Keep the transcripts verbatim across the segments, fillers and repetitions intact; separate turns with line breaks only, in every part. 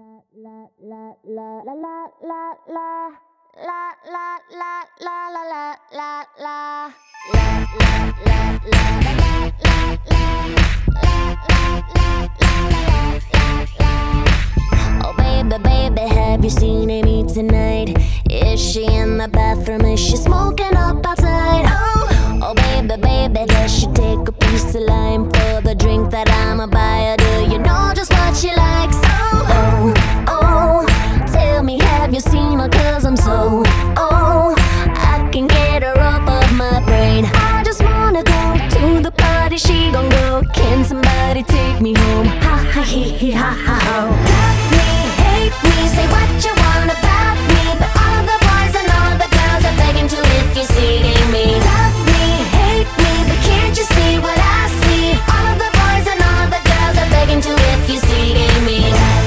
Oh baby, baby, have you seen Amy tonight? Is she in the bathroom? Is she smoking up outside? Oh, oh baby, baby, does she take a piece of lime for the drink that I'ma buy her? Do you know just what she likes? Oh, oh, tell me, have you seen her? Cause I'm so, oh, I can get her off of my brain. I just wanna go to the party, she gon' go. Can somebody take me home? Ha ha he he ha ha ho. Love me, hate me, say what you want about me, but all the boys and all the girls are begging to if you're seeing me. Love me, hate me, but can't you see what I see? All the boys and all the girls are begging to if you're seeing me.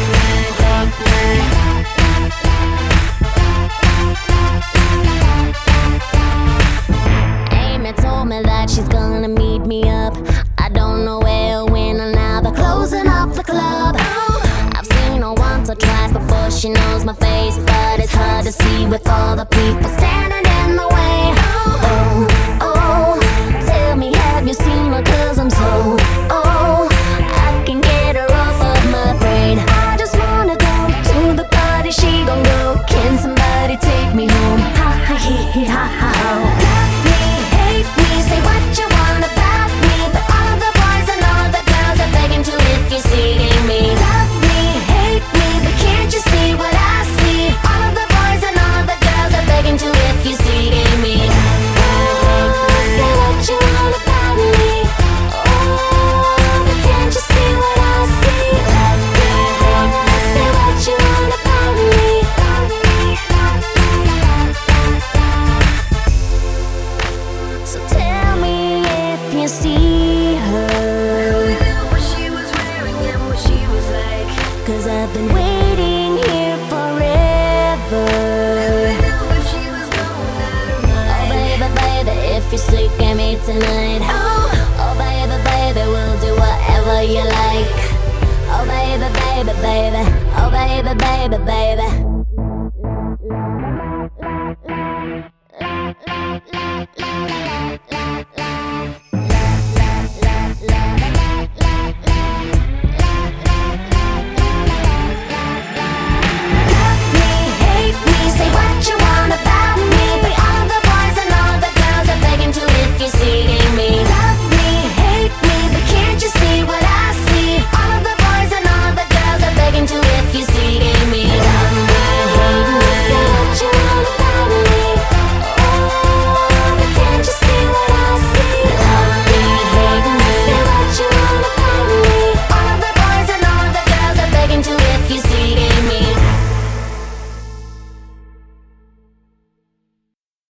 Amy told me that she's gonna meet me up. I don't know where or when, or now they're closing up the club. I've seen her once or twice before she knows my face, but it's hard to see with all the people standing in the way. Oh, oh, tell me, have you seen her? Cause I'm so, oh, I can get her off of my brain. I just wanna go to the party, she gon' go. Can somebody take me home? Ha ha he he ha ha ho. Love me, hate me, say what you want about me, but all the boys and all the girls are begging to if you're seeing me. Love me, hate me, but can't you see what I see? All the boys and all the girls are begging to if you're seeing me. Oh, say what you want about me. Oh, but can't you see what I see? Say what you want about me. So tell me if you see her,
What she was wearing and what she was like.
cause I've been waiting here forever.
If she was going out of
Oh
mind.
baby, baby, if you're sick of me tonight. Oh, oh baby, baby, we'll do whatever you like. Oh baby, baby, baby,